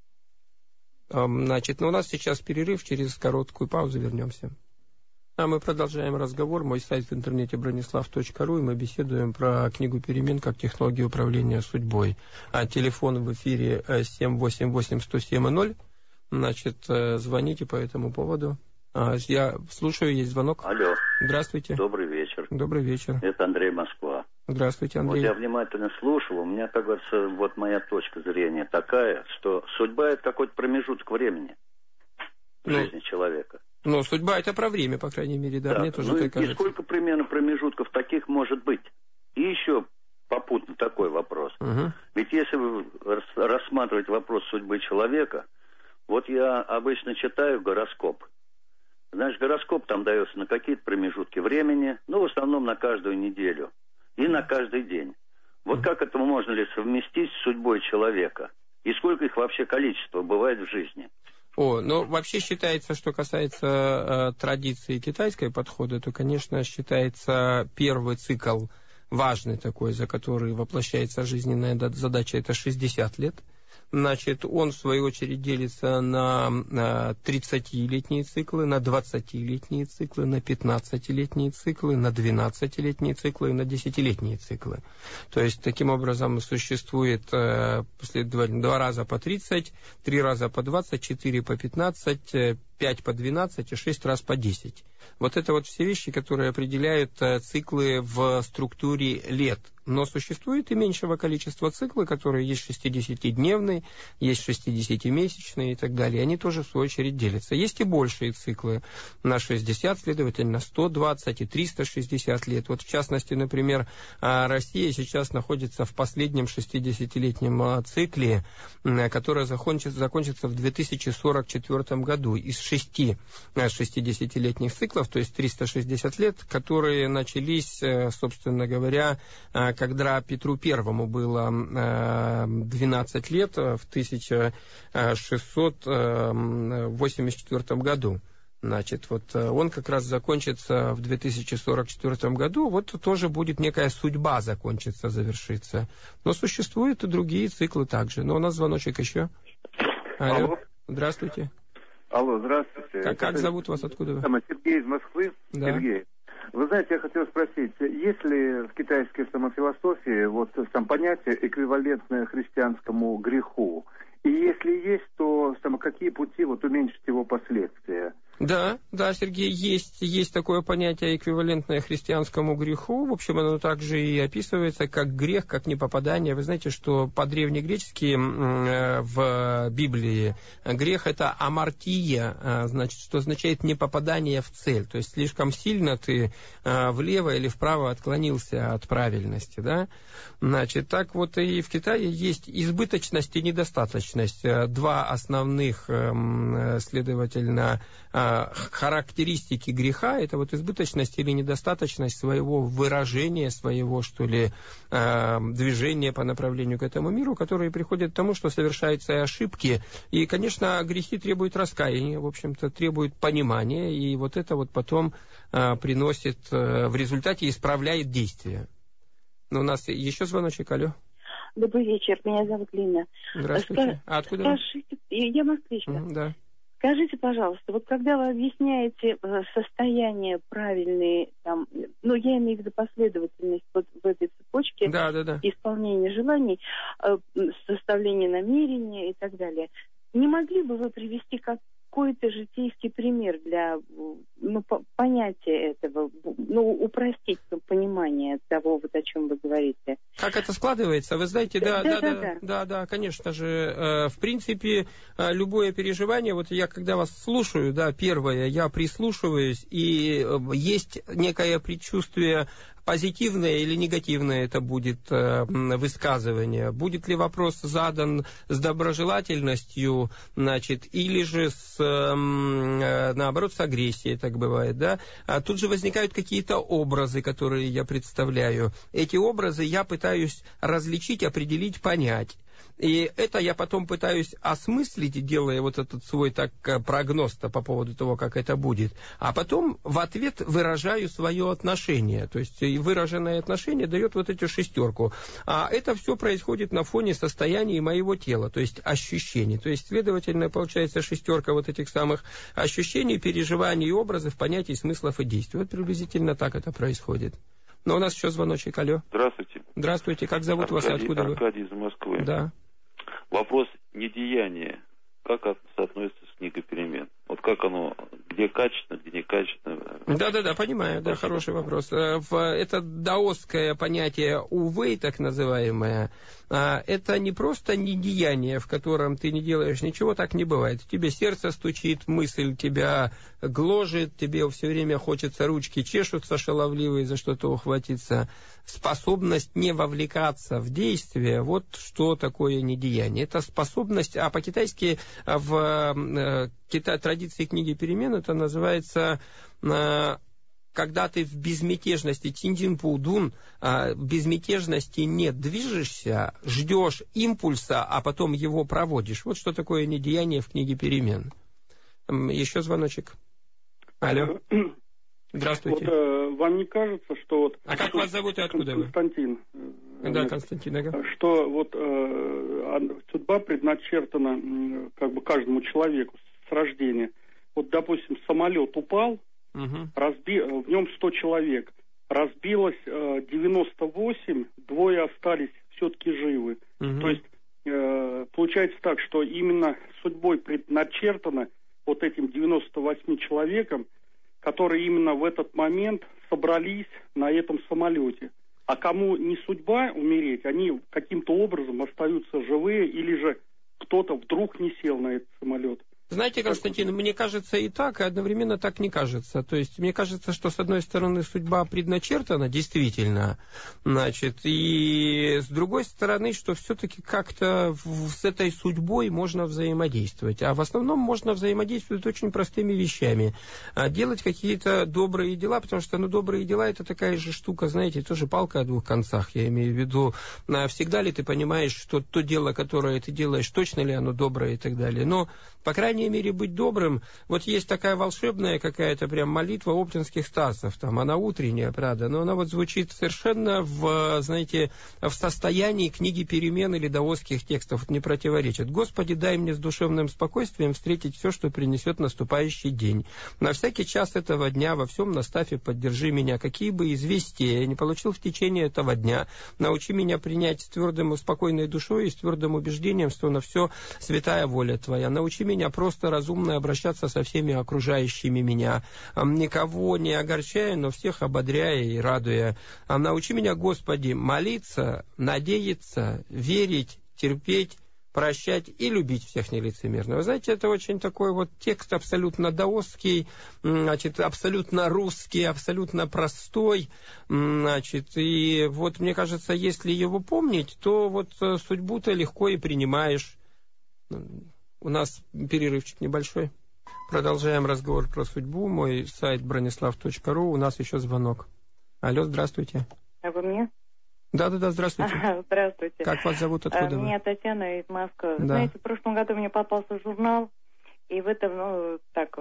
Значит, ну, у нас сейчас перерыв, через короткую паузу вернемся. А мы продолжаем разговор. Мой сайт в интернете бронислав точка ру, и мы беседуем про книгу «Перемен» как технологию управления судьбой. А телефон в эфире семь восемь восемь сто семь ноль. Значит, звоните по этому поводу. Я слушаю, есть звонок. Алло. Здравствуйте. Добрый вечер. Добрый вечер. Это Андрей, Москва. Здравствуйте, Андрей. Вот я внимательно слушал. У меня, как говорится, вот моя точка зрения такая, что судьба — это какой-то промежуток времени в ну, жизни человека. Ну, судьба — это про время, по крайней мере, да, да. мне тоже ну, так и, кажется. И сколько примерно промежутков таких может быть? И еще попутно такой вопрос. Угу. Ведь если вы рассматривать вопрос судьбы человека, вот я обычно читаю гороскоп. Знаешь, гороскоп там дается на какие-то промежутки времени, ну, в основном на каждую неделю и на каждый день. Вот как это можно ли совместить с судьбой человека? И сколько их вообще количество бывает в жизни? О, ну, вообще считается, что касается э, традиции китайской подхода, то, конечно, считается первый цикл важный такой, за который воплощается жизненная задача, это шестьдесят лет. Значит, он, в свою очередь, делится на тридцатилетние циклы, на двадцатилетние циклы, на пятнадцатилетние циклы, на двенадцатилетние циклы и на десятилетние циклы. То есть, таким образом, существует последовательно два раза по тридцать, три раза по двадцать, четыре по пятнадцать, пять по двенадцать и шесть раз по десять. Вот это вот все вещи, которые определяют циклы в структуре лет. Но существует и меньшего количества циклов, которые есть шестидесятидневные, есть шестидесятимесячные и так далее. Они тоже, в свою очередь, делятся. Есть и большие циклы на шестьдесят, следовательно, сто двадцать и триста шестьдесят лет. Вот, в частности, например, Россия сейчас находится в последнем шестидесятилетнем цикле, который закончится, закончится в две тысячи сорок четвёртом году. Из шести шестидесятилетних циклов, то есть триста шестьдесят лет, которые начались, собственно говоря, когда Петру Первому было двенадцать лет в тысяча шестьсот восемьдесят четвёртом году. Значит, вот он как раз закончится в две тысячи сорок четвёртом году, вот тоже будет некая судьба закончиться, завершиться. Но существуют и другие циклы также. Но у нас звоночек еще. Алло. Алло. Здравствуйте. Алло, здравствуйте. Как, как зовут вас, откуда вы? Сергей из Москвы. Да. Сергей. Вы знаете, я хотел спросить, есть ли в китайской самофилософии вот там понятие, эквивалентное христианскому греху? И если есть, то там, какие пути вот уменьшить его последствия? Да, да, Сергей, есть, есть такое понятие, эквивалентное христианскому греху. В общем, оно также и описывается как грех, как непопадание. Вы знаете, что по-древнегречески в Библии грех — это амартия, значит, что означает непопадание в цель. То есть слишком сильно ты влево или вправо отклонился от правильности. Да? Значит, так вот и в Китае есть избыточность и недостаточность. Два основных, следовательно, характеристики греха — это вот избыточность или недостаточность своего выражения, своего, что ли, движения по направлению к этому миру, которые приходят к тому, что совершаются ошибки. И, конечно, грехи требуют раскаяния, в общем-то, требуют понимания, и вот это вот потом приносит, в результате исправляет действия. Но у нас еще звоночек, алло. Добрый вечер, меня зовут Лина. Здравствуйте. А откуда Скажите, вы? Я москвичка. Mm, да. Скажите, пожалуйста, вот когда вы объясняете состояние правильные, там, ну, я имею в виду последовательность вот в этой цепочке да, да, да. исполнения желаний, составления намерения и так далее, не могли бы вы привести какой-то житейский пример для, ну, понятия этого, ну, упростить понимание того, вот о чем вы говорите? Как это складывается? Вы знаете, да, да, да, да, да, да, да, конечно же. В принципе, любое переживание, вот я когда вас слушаю, да, первое, я прислушиваюсь, и есть некое предчувствие, позитивное или негативное это будет э, высказывание, будет ли вопрос задан с доброжелательностью, значит, или же с, э, наоборот, с агрессией, так бывает, да. А тут же возникают какие-то образы, которые я представляю. Эти образы я пытаюсь различить, определить, понять. И это я потом пытаюсь осмыслить, делая вот этот свой так прогноз-то по поводу того, как это будет. А потом в ответ выражаю свое отношение. То есть выраженное отношение дает вот эту шестерку. А это все происходит на фоне состояния моего тела, то есть ощущений. То есть, следовательно, получается шестерка вот этих самых ощущений, переживаний, образов, понятий, смыслов и действий. Вот приблизительно так это происходит. Но у нас еще звоночек. Алло. Здравствуйте. Здравствуйте. Как зовут Аркадий, вас и откуда Аркадий вы? Аркадий из Москвы. Да. Вопрос недеяния. Как соотносится с книгой перемен? Вот как оно, где качественно, где некачественно? Да-да-да, понимаю, да, хороший вопрос. Это даосское понятие увэй, так называемое, это не просто недеяние, в котором ты не делаешь ничего, так не бывает. Тебе сердце стучит, мысль тебя гложет, тебе все время хочется, ручки чешутся шаловливые, за что-то ухватиться. Способность не вовлекаться в действие, вот что такое недеяние. Это способность, а по-китайски в Китай, традиции книги перемен это называется, когда ты в безмятежности, тиндин-пудун, в безмятежности не движешься, ждешь импульса, а потом его проводишь. Вот что такое недеяние в книге перемен. Еще звоночек. Алло. Здравствуйте. Вот, э, вам не кажется, что вот... А как вас зовут и откуда вы? Константин. Да, Константин, ага. Что вот э, судьба предначертана как бы каждому человеку с рождения. Вот, допустим, самолет упал, угу. разби... в нем сто человек, разбилось э, девяносто восемь, двое остались все-таки живы. Угу. То есть э, получается так, что именно судьбой предначертано вот этим девяноста восьми человекам, которые именно в этот момент собрались на этом самолете. А кому не судьба умереть, они каким-то образом остаются живые, или же кто-то вдруг не сел на этот самолет. Знаете, Константин, мне кажется и так, и одновременно так не кажется. То есть, мне кажется, что, с одной стороны, судьба предначертана, действительно, значит, и с другой стороны, что все-таки как-то с этой судьбой можно взаимодействовать. А в основном можно взаимодействовать очень простыми вещами. Делать какие-то добрые дела, потому что, ну, добрые дела — это такая же штука, знаете, тоже палка о двух концах. Я имею в виду, всегда ли ты понимаешь, что то дело, которое ты делаешь, точно ли оно доброе и так далее. Но, по крайней мере, быть добрым. Вот есть такая волшебная какая-то прям молитва оптинских старцев, там, она утренняя, правда, но она вот звучит совершенно в, знаете, в состоянии книги перемен или даосских текстов, вот не противоречит. «Господи, дай мне с душевным спокойствием встретить все, что принесет наступающий день. На всякий час этого дня во всем наставь и поддержи меня. Какие бы известия я не получил в течение этого дня, научи меня принять с твердым, спокойной душой и с твердым убеждением, что на все святая воля Твоя. Научи меня просто разумно обращаться со всеми окружающими меня, никого не огорчая, но всех ободряя и радуя. Научи меня, Господи, молиться, надеяться, верить, терпеть, прощать и любить всех нелицемерно». Вы знаете, это очень такой вот текст абсолютно даосский, значит, абсолютно русский, абсолютно простой, значит, и вот мне кажется, если его помнить, то вот судьбу-то легко и принимаешь. У нас перерывчик небольшой. Продолжаем разговор про судьбу. Мой сайт бронислав точка ру. У нас еще звонок. Алло, здравствуйте. А вы мне? Да-да-да, здравствуйте. Ага, здравствуйте. Как вас зовут, откуда а, вы? Меня Татьяна из Москвы. Да. Знаете, в прошлом году мне попался журнал, и в этом, ну, так,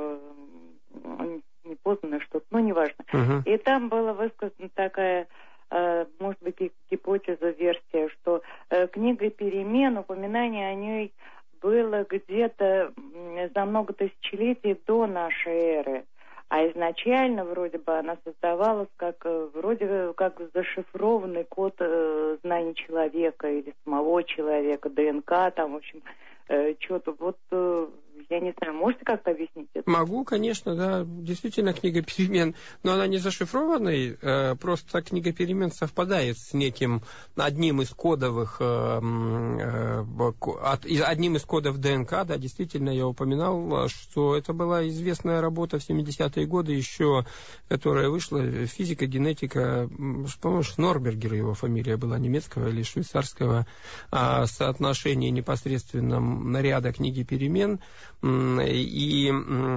не поздно что-то, ну, неважно. Угу. И там была высказана такая, может быть, гипотеза, версия, что книга «Перемен», упоминание о ней было где-то за много тысячелетий до нашей эры. А изначально вроде бы она создавалась как вроде как зашифрованный код э, знаний человека или самого человека, ДНК, там, в общем, э, что-то вот, э, я не знаю, можете как-то объяснить это? Могу, конечно, да, действительно книга перемен, но она не зашифрованная, э, просто книга перемен совпадает с неким одним из кодовых, э, э, от, одним из кодов ДНК, да, действительно, я упоминал, что это была известная работа в семидесятые годы еще, которая вышла, физика, генетика, по-моему, Шнорбергер его фамилия была, немецкого или швейцарского, о соотношении непосредственно наряда книги перемен и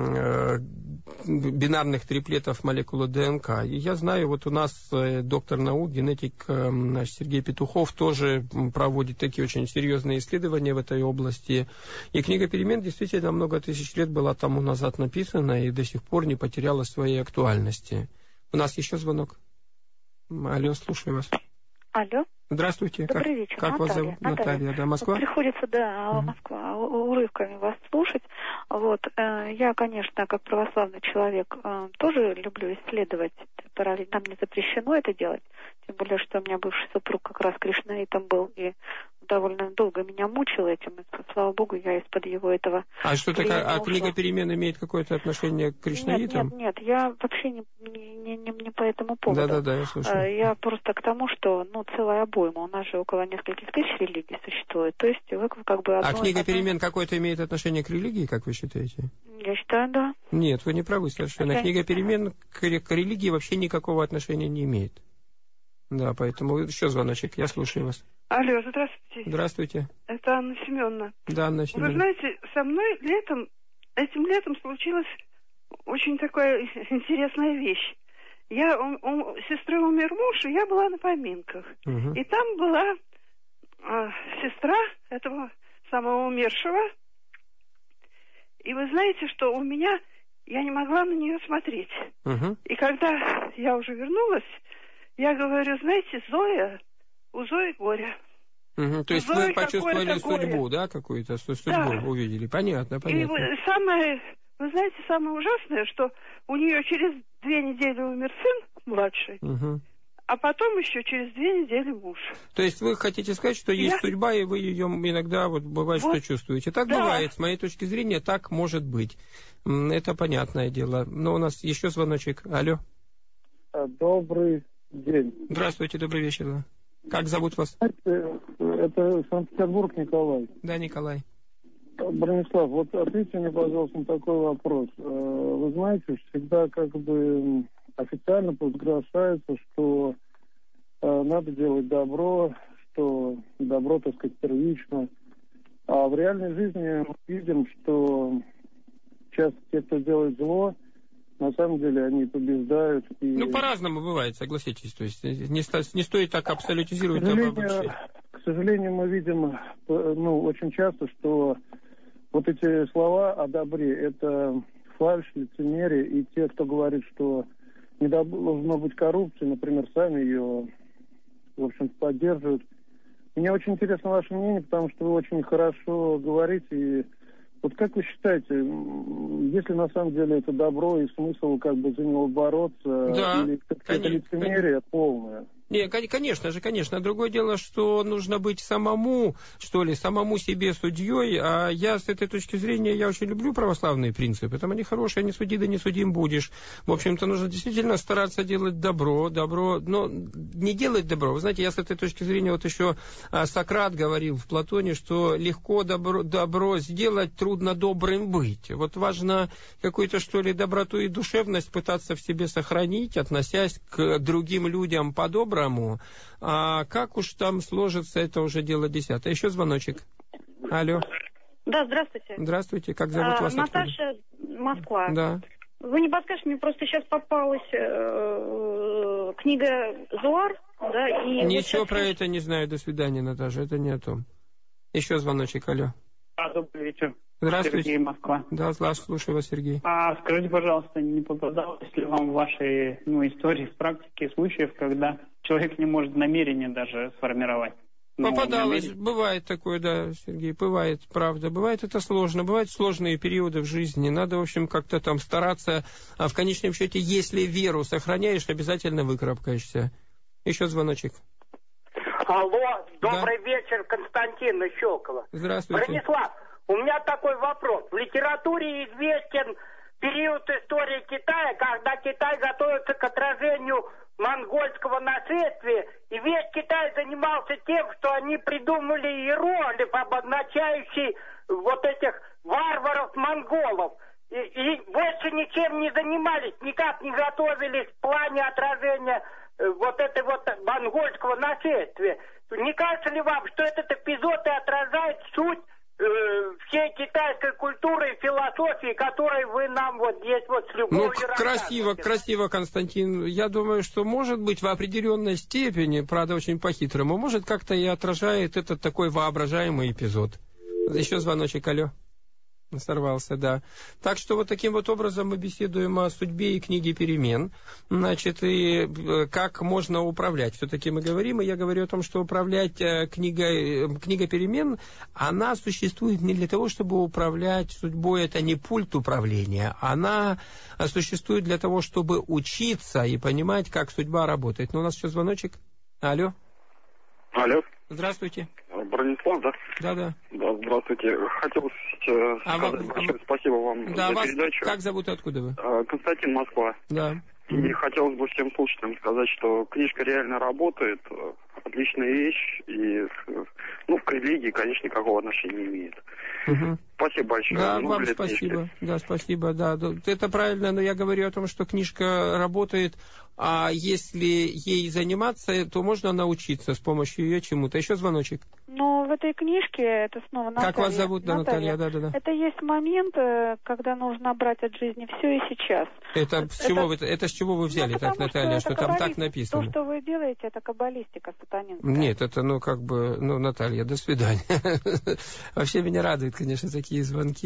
бинарных триплетов молекулы ДНК. И я знаю, вот у нас доктор наук, генетик наш Сергей Петухов тоже проводит такие очень серьезные исследования в этой области. И книга перемен действительно много тысяч лет была тому назад написана и до сих пор не потеряла своей актуальности. У нас еще звонок. Алло, слушаю вас. Алло. Здравствуйте. Добрый как, вечер. Как Наталья. вас зовут? Наталья, Наталья да, Москва? Вот приходится, да, uh-huh. Москва, урывками вас слушать. Вот. Я, конечно, как православный человек, тоже люблю исследовать. Нам не запрещено это делать. Тем более, что у меня бывший супруг как раз кришнаитом был и довольно долго меня мучил этим. И, слава богу, я из-под его этого... А что такое? А книга перемен имеет какое-то отношение к кришнаитам? Нет, нет, нет. Я вообще не, не, не, не по этому поводу. Да-да-да, я слушаю. Я просто к тому, что, ну, целая обойма. У нас же около нескольких тысяч религий существует. То есть вы как бы... Одно, а книга одно... перемен какое-то имеет отношение к религии, как вы считаете? Я считаю, да. Нет, вы не правы совершенно. Okay. Книга перемен к, к религии вообще никакого отношения не имеет. Да, поэтому еще звоночек, я слушаю вас. Алло, здравствуйте. Здравствуйте. Это Анна Семеновна. Да, Анна Семеновна. Вы знаете, со мной летом, этим летом случилась очень такая интересная вещь. Я, у, у сестры умер муж, и я была на поминках. Угу. И там была э, сестра этого самого умершего. И вы знаете, что у меня, я не могла на нее смотреть. Угу. И когда я уже вернулась, я говорю, знаете, Зоя, у Зои горе. Угу, то есть Зои вы почувствовали судьбу, горе. да, какую-то судьбу Да. увидели? Понятно, понятно. И вы, самое, вы знаете, самое ужасное, что у нее через две недели умер сын младший, угу. а потом еще через две недели муж. То есть вы хотите сказать, что есть Я... судьба, и вы ее иногда, вот бывает, вот. что чувствуете. Так да. бывает, с моей точки зрения, так может быть. Это понятное дело. Но у нас еще звоночек. Алло. Добрый день. Здравствуйте, добрый вечер. Как зовут вас? Это Санкт-Петербург, Николай. Да, Николай. Бронислав, вот ответьте мне, пожалуйста, на такой вопрос. Вы знаете, всегда как бы официально провозглашается, что надо делать добро, что добро, так сказать, первично. А в реальной жизни мы видим, что часто те, кто делает зло, на самом деле они побеждают. И... Ну, по-разному бывает, согласитесь. То есть не, сто, не стоит так абсолютизировать, а обобщать. К сожалению, мы видим, ну, очень часто, что вот эти слова о добре – это фальшь, лицемерие. И те, кто говорит, что не должно быть коррупции, например, сами ее, в общем, поддерживают. Мне очень интересно ваше мнение, потому что вы очень хорошо говорите. И вот как вы считаете, если на самом деле это добро и смысл как бы за него бороться, да, или это лицемерие полное? Не, конечно же, конечно. Другое дело, что нужно быть самому, что ли, самому себе судьей. А я с этой точки зрения, я очень люблю православные принципы. Там они хорошие, не суди, да не судим будешь. В общем-то, нужно действительно стараться делать добро, добро, но не делать добро. Вы знаете, я с этой точки зрения, вот еще Сократ говорил в Платоне, что легко добро, добро сделать, трудно добрым быть. Вот важно какую-то, что ли, доброту и душевность пытаться в себе сохранить, относясь к другим людям по-доброму. А как уж там сложится, это уже дело десятое. Еще звоночек. Алло. Да, здравствуйте. Здравствуйте, как зовут а, вас? Наташа, откуда? Москва. Да. Вы не подскажете, мне просто сейчас попалась э, книга Зоар, да, и... Ничего вот про сейчас... это не знаю, до свидания, Наташа, это не о том. Еще звоночек, алло. А, добрый вечер. Здравствуйте. Сергей, Москва. Да, слушаю вас, Сергей. А скажите, пожалуйста, не попадалось ли вам в вашей ну, истории, в практике случаев, когда человек не может намерение даже сформировать? Ну, Попадалось, намерение. Бывает такое, да, Сергей, бывает, правда. Бывает это сложно, бывают сложные периоды в жизни. Надо, в общем, как-то там стараться. А в конечном счете, если веру сохраняешь, обязательно выкарабкаешься. Еще звоночек. Алло, добрый да. вечер, Константин из Щелково. Здравствуйте. Бронислав, у меня такой вопрос. В литературе известен период истории Китая, когда Китай готовится к отражению монгольского нашествия, и весь Китай занимался тем, что они придумали иероглиф, обозначающий вот этих варваров-монголов. И, и больше ничем не занимались, никак не готовились в плане отражения э, вот этой вот монгольского нашествия. Не кажется ли вам, что этот эпизод и отражает суть всей китайской культуры и философии, которые вы нам вот здесь вот с любовью Ну, красиво, красиво, Константин. Я думаю, что может быть в определенной степени, правда, очень по-хитрому, может как-то и отражает этот такой воображаемый эпизод. Еще звоночек, алло. Сорвался, да. Так что вот таким вот образом мы беседуем о судьбе и книге перемен. Значит, и как можно управлять. Все-таки мы говорим, и я говорю о том, что управлять книгой, книга перемен, она существует не для того, чтобы управлять судьбой, это не пульт управления. Она существует для того, чтобы учиться и понимать, как судьба работает. Но у нас еще звоночек. Алло. Алло. Здравствуйте. Бронислав, да? Да, да. Да, здравствуйте. Хотел э, а сказать вам... большое спасибо вам да, за вас передачу. Как зовут и откуда вы? Э, Константин, Москва. Да. И mm-hmm. хотелось бы всем слушателям сказать, что книжка реально работает, отличная вещь, и ну, к религии, конечно, никакого отношения не имеет. Угу. Спасибо большое. Да, ну, вам спасибо. Книжки. Да, спасибо, да. Это правильно, но я говорю о том, что книжка работает, а если ей заниматься, то можно научиться с помощью ее чему-то. Еще звоночек. Ну, в этой книжке, это снова Наталья. Как вас зовут, да, Наталья? Наталья. Да, да, да. Это есть момент, когда нужно брать от жизни все и сейчас. Это, это, с, чего это... Вы, это с чего вы взяли, ну, так, Наталья, что, что там так написано? То, что вы делаете, это каббалистика сатанинская. Нет, это, ну, как бы, ну, Наталья, до свидания. Вообще меня радуют, конечно, такие звонки.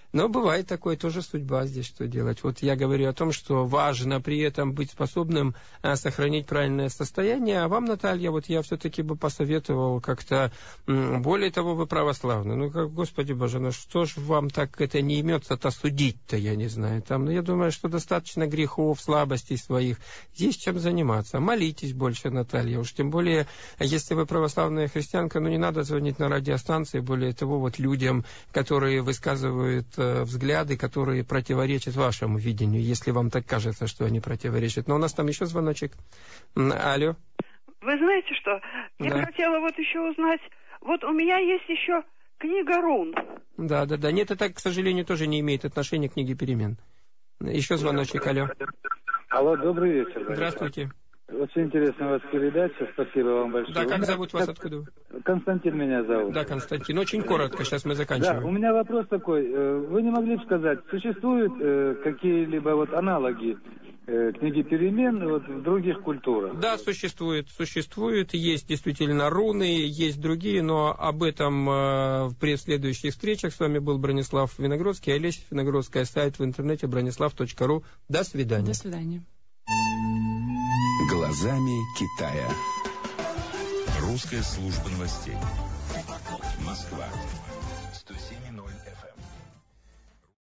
Но бывает такое, тоже судьба здесь, что делать. Вот я говорю о том, что важно при этом быть способным а, сохранить правильное состояние. А вам, Наталья, вот я все-таки бы посоветовал как-то, м, более того, вы православны. Ну, как, Господи Боже, ну что ж вам так это не имется-то судить-то, я не знаю. Там, ну, я думаю, что достаточно грехов, слабостей своих. Есть чем заниматься. Молитесь больше, Наталья. Уж тем более, если вы православная христианка, ну, не надо звонить на радиостанции, более того, вот людям, которые высказывают взгляды, которые противоречат вашему видению, если вам так кажется, что они противоречат. Но у нас там еще звоночек. Алло. Вы знаете что? Я Да. хотела вот еще узнать. Вот у меня есть еще книга рун. Да, да, да. Нет, это, к сожалению, тоже не имеет отношения к книге перемен. Еще звоночек. Алло. Алло, добрый вечер. Здравствуйте. Очень интересная у вас передача. Спасибо вам большое. Да, как зовут вас, откуда вы? Константин меня зовут. Да, Константин. Очень коротко, сейчас мы заканчиваем. Да, у меня вопрос такой. Вы не могли бы сказать, существуют какие-либо вот аналоги книги перемен вот, в других культурах? Да, существует, существует. Есть действительно руны, есть другие, но об этом э, при следующих встречах. С вами был Бронислав Виногродский, Олеся Виногродская, сайт в интернете бронислав точка ру. До свидания. До свидания. Глазами Китая. Русская служба новостей. Москва.